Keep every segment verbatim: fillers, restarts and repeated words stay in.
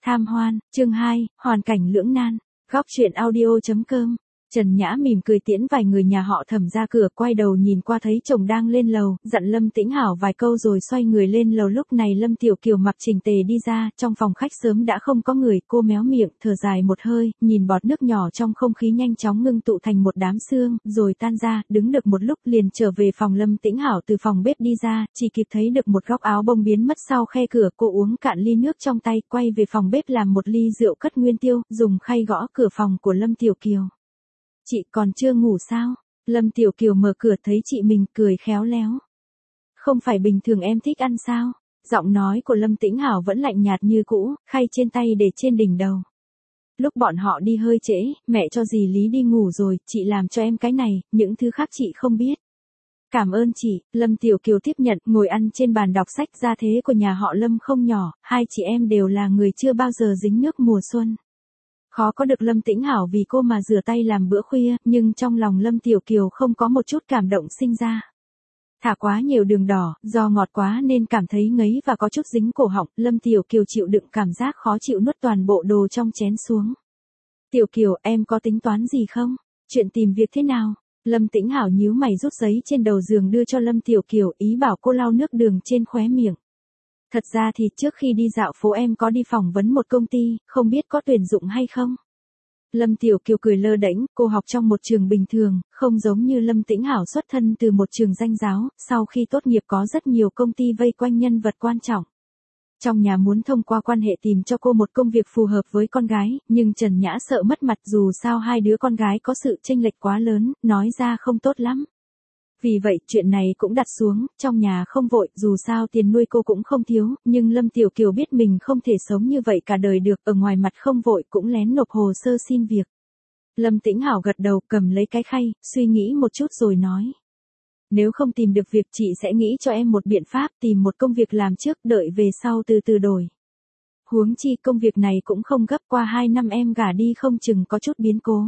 Tham hoan, chương hai, hoàn cảnh lưỡng nan. Góc truyện audio chấm com. Trần Nhã mỉm cười tiễn vài người nhà họ Thẩm ra cửa, quay đầu nhìn qua thấy chồng đang lên lầu, dặn Lâm Tĩnh Hảo vài câu rồi xoay người lên lầu. Lúc này Lâm Tiểu Kiều mặc chỉnh tề đi ra, trong phòng khách sớm đã không có người, cô méo miệng, thở dài một hơi, nhìn bọt nước nhỏ trong không khí nhanh chóng ngưng tụ thành một đám sương, rồi tan ra, đứng được một lúc liền trở về phòng. Lâm Tĩnh Hảo từ phòng bếp đi ra, chỉ kịp thấy được một góc áo bông biến mất sau khe cửa, cô uống cạn ly nước trong tay, quay về phòng bếp làm một ly rượu cất nguyên tiêu, dùng khay gõ cửa phòng của Lâm Tiểu Kiều. Chị còn chưa ngủ sao? Lâm Tiểu Kiều mở cửa thấy chị mình, cười khéo léo. Không phải bình thường em thích ăn sao? Giọng nói của Lâm Tĩnh Hảo vẫn lạnh nhạt như cũ, khay trên tay để trên đỉnh đầu. Lúc bọn họ đi hơi trễ, mẹ cho dì Lý đi ngủ rồi, chị làm cho em cái này, những thứ khác chị không biết. Cảm ơn chị. Lâm Tiểu Kiều tiếp nhận, ngồi ăn trên bàn đọc sách. Gia thế của nhà họ Lâm không nhỏ, hai chị em đều là người chưa bao giờ dính nước mùa xuân. Khó có được Lâm Tĩnh Hảo vì cô mà rửa tay làm bữa khuya, nhưng trong lòng Lâm Tiểu Kiều không có một chút cảm động sinh ra. Thả quá nhiều đường đỏ, do ngọt quá nên cảm thấy ngấy và có chút dính cổ họng, Lâm Tiểu Kiều chịu đựng cảm giác khó chịu nuốt toàn bộ đồ trong chén xuống. Tiểu Kiều, em có tính toán gì không? Chuyện tìm việc thế nào? Lâm Tĩnh Hảo nhíu mày rút giấy trên đầu giường đưa cho Lâm Tiểu Kiều, ý bảo cô lau nước đường trên khóe miệng. Thật ra thì trước khi đi dạo phố em có đi phỏng vấn một công ty, không biết có tuyển dụng hay không? Lâm Tiểu Kiều cười lơ đễnh, cô học trong một trường bình thường, không giống như Lâm Tĩnh Hảo xuất thân từ một trường danh giáo, sau khi tốt nghiệp có rất nhiều công ty vây quanh nhân vật quan trọng. Trong nhà muốn thông qua quan hệ tìm cho cô một công việc phù hợp với con gái, nhưng Trần Nhã sợ mất mặt, dù sao hai đứa con gái có sự chênh lệch quá lớn, nói ra không tốt lắm. Vì vậy, chuyện này cũng đặt xuống, trong nhà không vội, dù sao tiền nuôi cô cũng không thiếu, nhưng Lâm Tiểu Kiều biết mình không thể sống như vậy cả đời được, ở ngoài mặt không vội cũng lén nộp hồ sơ xin việc. Lâm Tĩnh Hảo gật đầu, cầm lấy cái khay, suy nghĩ một chút rồi nói. Nếu không tìm được việc chị sẽ nghĩ cho em một biện pháp, tìm một công việc làm trước, đợi về sau từ từ đổi. Huống chi công việc này cũng không gấp, qua hai năm em gả đi không chừng có chút biến cố.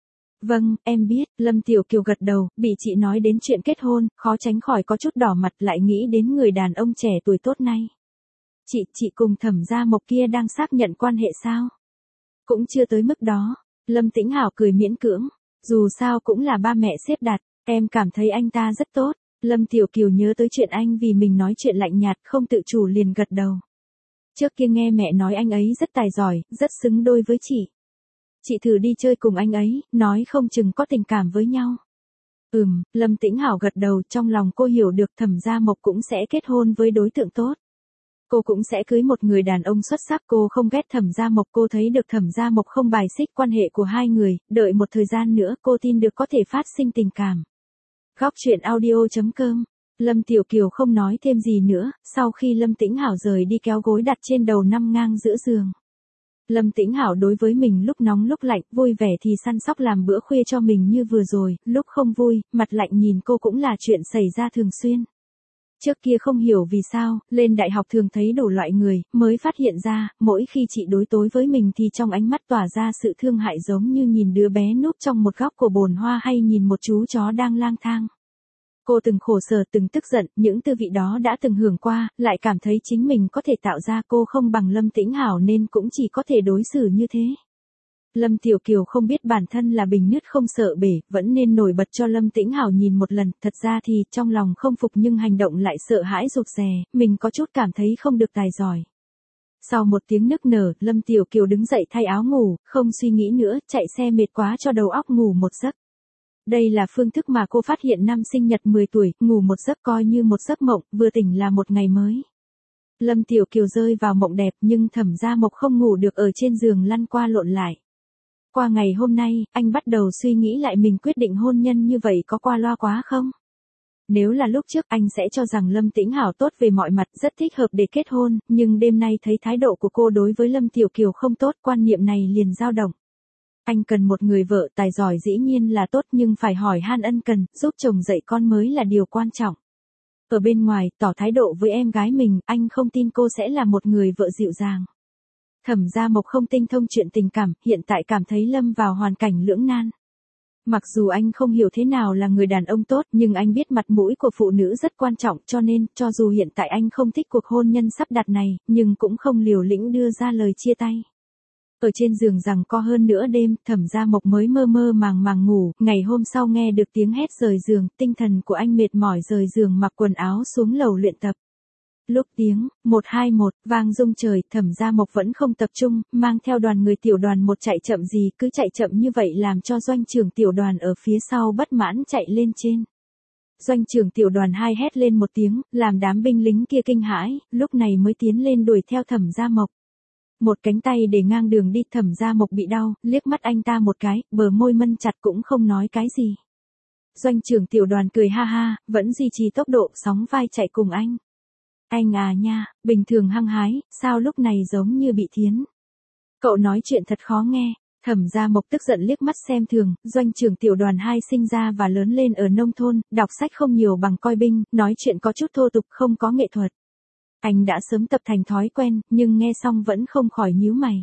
Vâng, em biết. Lâm Tiểu Kiều gật đầu, bị chị nói đến chuyện kết hôn, khó tránh khỏi có chút đỏ mặt, lại nghĩ đến người đàn ông trẻ tuổi tốt này. Chị, chị cùng Thẩm Gia Mộc kia đang xác nhận quan hệ sao? Cũng chưa tới mức đó. Lâm Tĩnh Hảo cười miễn cưỡng. Dù sao cũng là ba mẹ xếp đặt, em cảm thấy anh ta rất tốt. Lâm Tiểu Kiều nhớ tới chuyện anh vì mình nói chuyện lạnh nhạt, không tự chủ liền gật đầu. Trước kia nghe mẹ nói anh ấy rất tài giỏi, rất xứng đôi với chị. Chị thử đi chơi cùng anh ấy, nói không chừng có tình cảm với nhau. Ừm, Lâm Tĩnh Hảo gật đầu, trong lòng cô hiểu được Thẩm Gia Mộc cũng sẽ kết hôn với đối tượng tốt. Cô cũng sẽ cưới một người đàn ông xuất sắc, cô không ghét Thẩm Gia Mộc, cô thấy được Thẩm Gia Mộc không bài xích quan hệ của hai người, đợi một thời gian nữa cô tin được có thể phát sinh tình cảm. Góc truyện audio chấm com. Lâm Tiểu Kiều không nói thêm gì nữa, sau khi Lâm Tĩnh Hảo rời đi kéo gối đặt trên đầu nằm ngang giữa giường. Lâm Tĩnh Hảo đối với mình lúc nóng lúc lạnh, vui vẻ thì săn sóc làm bữa khuya cho mình như vừa rồi, lúc không vui, mặt lạnh nhìn cô cũng là chuyện xảy ra thường xuyên. Trước kia không hiểu vì sao, lên đại học thường thấy đủ loại người, mới phát hiện ra, mỗi khi chị đối tối với mình thì trong ánh mắt tỏa ra sự thương hại giống như nhìn đứa bé núp trong một góc của bồn hoa hay nhìn một chú chó đang lang thang. Cô từng khổ sở, từng tức giận, những tư vị đó đã từng hưởng qua, lại cảm thấy chính mình có thể tạo ra, cô không bằng Lâm Tĩnh Hảo nên cũng chỉ có thể đối xử như thế. Lâm Tiểu Kiều không biết bản thân là bình nứt không sợ bể, vẫn nên nổi bật cho Lâm Tĩnh Hảo nhìn một lần, thật ra thì trong lòng không phục nhưng hành động lại sợ hãi rụt rè, mình có chút cảm thấy không được tài giỏi. Sau một tiếng nức nở, Lâm Tiểu Kiều đứng dậy thay áo ngủ, không suy nghĩ nữa, chạy xe mệt quá cho đầu óc ngủ một giấc. Đây là phương thức mà cô phát hiện năm sinh nhật mười tuổi, ngủ một giấc coi như một giấc mộng, vừa tỉnh là một ngày mới. Lâm Tiểu Kiều rơi vào mộng đẹp nhưng Thẩm Gia Mộc không ngủ được, ở trên giường lăn qua lộn lại. Qua ngày hôm nay, anh bắt đầu suy nghĩ lại mình quyết định hôn nhân như vậy có qua loa quá không? Nếu là lúc trước anh sẽ cho rằng Lâm Tĩnh Hảo tốt về mọi mặt, rất thích hợp để kết hôn, nhưng đêm nay thấy thái độ của cô đối với Lâm Tiểu Kiều không tốt, quan niệm này liền dao động. Anh cần một người vợ tài giỏi dĩ nhiên là tốt nhưng phải hỏi han ân cần, giúp chồng dạy con mới là điều quan trọng. Ở bên ngoài, tỏ thái độ với em gái mình, anh không tin cô sẽ là một người vợ dịu dàng. Thẩm Gia Mộc không tinh thông chuyện tình cảm, hiện tại cảm thấy lâm vào hoàn cảnh lưỡng nan. Mặc dù anh không hiểu thế nào là người đàn ông tốt, nhưng anh biết mặt mũi của phụ nữ rất quan trọng, cho nên, cho dù hiện tại anh không thích cuộc hôn nhân sắp đặt này, nhưng cũng không liều lĩnh đưa ra lời chia tay. Ở trên giường giằng co hơn nửa đêm, Thẩm Gia Mộc mới mơ mơ màng màng ngủ, ngày hôm sau nghe được tiếng hét rời giường, tinh thần của anh mệt mỏi rời giường mặc quần áo xuống lầu luyện tập. Lúc tiếng một hai một vang rung trời, Thẩm Gia Mộc vẫn không tập trung, mang theo đoàn người tiểu đoàn một chạy chậm gì, cứ chạy chậm như vậy làm cho doanh trưởng tiểu đoàn ở phía sau bất mãn chạy lên trên. Doanh trưởng tiểu đoàn hai hét lên một tiếng, làm đám binh lính kia kinh hãi, lúc này mới tiến lên đuổi theo Thẩm Gia Mộc. Một cánh tay để ngang đường đi, Thẩm Gia Mộc bị đau, liếc mắt anh ta một cái, bờ môi mân chặt cũng không nói cái gì. Doanh trưởng tiểu đoàn cười ha ha, vẫn duy trì tốc độ sóng vai chạy cùng anh. Anh à nha, bình thường hăng hái, sao lúc này giống như bị thiến. Cậu nói chuyện thật khó nghe. Thẩm Gia Mộc tức giận liếc mắt xem thường, doanh trưởng tiểu đoàn hai sinh ra và lớn lên ở nông thôn, đọc sách không nhiều bằng coi binh, nói chuyện có chút thô tục không có nghệ thuật. Anh đã sớm tập thành thói quen, nhưng nghe xong vẫn không khỏi nhíu mày.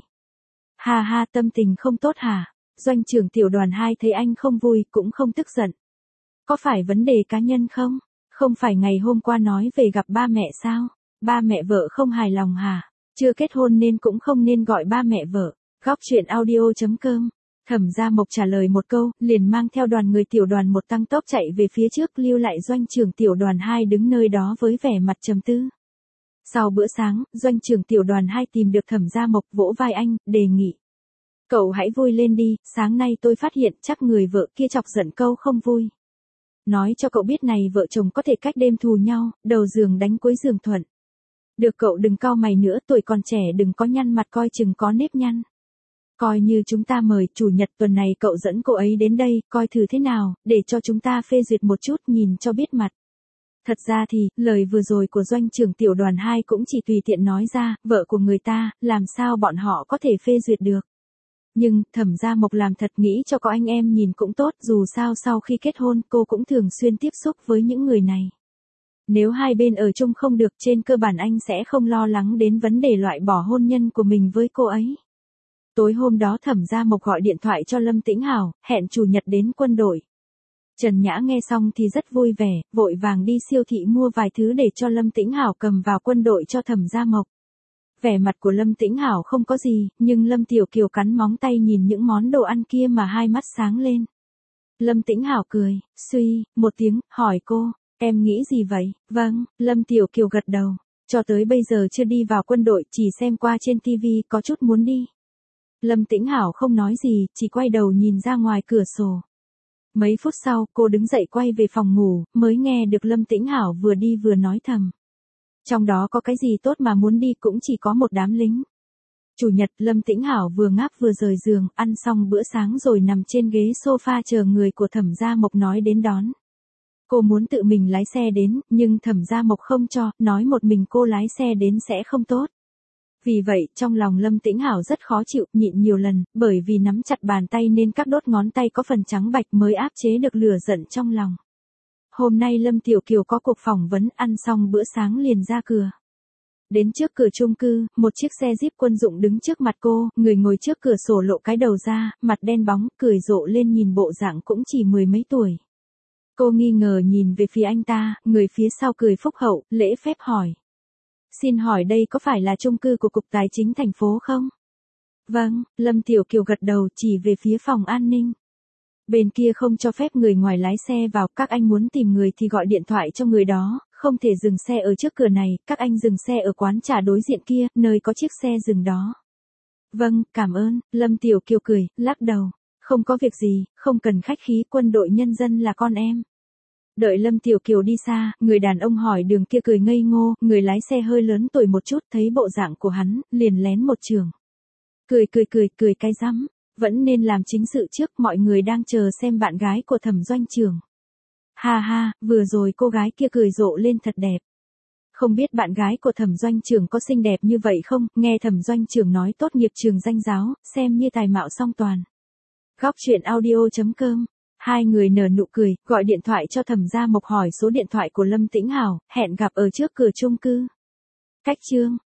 Ha ha, tâm tình không tốt hả? Doanh trưởng tiểu đoàn hai thấy anh không vui, cũng không tức giận. Có phải vấn đề cá nhân không? Không phải ngày hôm qua nói về gặp ba mẹ sao? Ba mẹ vợ không hài lòng hả? Chưa kết hôn nên cũng không nên gọi ba mẹ vợ. Góc chuyện audio chấm com. Thẩm Gia Mộc trả lời một câu, liền mang theo đoàn người tiểu đoàn một tăng tốc chạy về phía trước, lưu lại doanh trưởng tiểu đoàn hai đứng nơi đó với vẻ mặt trầm tư. Sau bữa sáng, doanh trưởng tiểu đoàn hai tìm được Thẩm Gia Mộc, vỗ vai anh, đề nghị. Cậu hãy vui lên đi, sáng nay tôi phát hiện chắc người vợ kia chọc giận câu không vui. Nói cho cậu biết này, vợ chồng có thể cách đêm thù nhau, đầu giường đánh cuối giường thuận. Được, cậu đừng cau mày nữa, tuổi còn trẻ đừng có nhăn mặt, coi chừng có nếp nhăn. Coi như chúng ta mời, chủ nhật tuần này cậu dẫn cô ấy đến đây, coi thử thế nào, để cho chúng ta phê duyệt một chút, nhìn cho biết mặt. Thật ra thì, lời vừa rồi của doanh trưởng tiểu đoàn hai cũng chỉ tùy tiện nói ra, vợ của người ta, làm sao bọn họ có thể phê duyệt được. Nhưng, Thẩm Gia Mộc làm thật, nghĩ cho có anh em nhìn cũng tốt, dù sao sau khi kết hôn, cô cũng thường xuyên tiếp xúc với những người này. Nếu hai bên ở chung không được, trên cơ bản anh sẽ không lo lắng đến vấn đề loại bỏ hôn nhân của mình với cô ấy. Tối hôm đó Thẩm Gia Mộc gọi điện thoại cho Lâm Tĩnh Hảo, hẹn chủ nhật đến quân đội. Trần Nhã nghe xong thì rất vui vẻ, vội vàng đi siêu thị mua vài thứ để cho Lâm Tĩnh Hảo cầm vào quân đội cho Thẩm Gia Mộc. Vẻ mặt của Lâm Tĩnh Hảo không có gì, nhưng Lâm Tiểu Kiều cắn móng tay nhìn những món đồ ăn kia mà hai mắt sáng lên. Lâm Tĩnh Hảo cười, suy, một tiếng, hỏi cô, em nghĩ gì vậy? Vâng, Lâm Tiểu Kiều gật đầu, cho tới bây giờ chưa đi vào quân đội, chỉ xem qua trên ti vi, có chút muốn đi. Lâm Tĩnh Hảo không nói gì, chỉ quay đầu nhìn ra ngoài cửa sổ. Mấy phút sau, cô đứng dậy quay về phòng ngủ, mới nghe được Lâm Tĩnh Hảo vừa đi vừa nói thầm. Trong đó có cái gì tốt mà muốn đi, cũng chỉ có một đám lính. Chủ nhật, Lâm Tĩnh Hảo vừa ngáp vừa rời giường, ăn xong bữa sáng rồi nằm trên ghế sofa chờ người của Thẩm Gia Mộc nói đến đón. Cô muốn tự mình lái xe đến, nhưng Thẩm Gia Mộc không cho, nói một mình cô lái xe đến sẽ không tốt. Vì vậy, trong lòng Lâm Tĩnh Hảo rất khó chịu, nhịn nhiều lần, bởi vì nắm chặt bàn tay nên các đốt ngón tay có phần trắng bạch mới áp chế được lửa giận trong lòng. Hôm nay Lâm Tiểu Kiều có cuộc phỏng vấn, ăn xong bữa sáng liền ra cửa. Đến trước cửa chung cư, một chiếc xe Jeep quân dụng đứng trước mặt cô, người ngồi trước cửa sổ lộ cái đầu ra, mặt đen bóng, cười rộ lên, nhìn bộ dạng cũng chỉ mười mấy tuổi. Cô nghi ngờ nhìn về phía anh ta, người phía sau cười phúc hậu, lễ phép hỏi. Xin hỏi đây có phải là chung cư của Cục Tài chính thành phố không? Vâng, Lâm Tiểu Kiều gật đầu, chỉ về phía phòng an ninh. Bên kia không cho phép người ngoài lái xe vào, các anh muốn tìm người thì gọi điện thoại cho người đó, không thể dừng xe ở trước cửa này, các anh dừng xe ở quán trà đối diện kia, nơi có chiếc xe dừng đó. Vâng, cảm ơn, Lâm Tiểu Kiều cười, lắc đầu. Không có việc gì, không cần khách khí, quân đội nhân dân là con em. Đợi Lâm Tiểu Kiều đi xa, người đàn ông hỏi đường kia cười ngây ngô, người lái xe hơi lớn tuổi một chút, thấy bộ dạng của hắn, liền lén một trường. Cười cười cười, cười cái rắm, vẫn nên làm chính sự trước, mọi người đang chờ xem bạn gái của Thẩm doanh trưởng. Ha ha, vừa rồi cô gái kia cười rộ lên thật đẹp. Không biết bạn gái của Thẩm doanh trưởng có xinh đẹp như vậy không, nghe Thẩm doanh trưởng nói tốt nghiệp trường danh giáo, xem như tài mạo song toàn. Góc chuyện audio chấm com. Hai người nở nụ cười, gọi điện thoại cho Thẩm Gia Mộc hỏi số điện thoại của Lâm Tĩnh Hảo, hẹn gặp ở trước cửa chung cư. Cách chương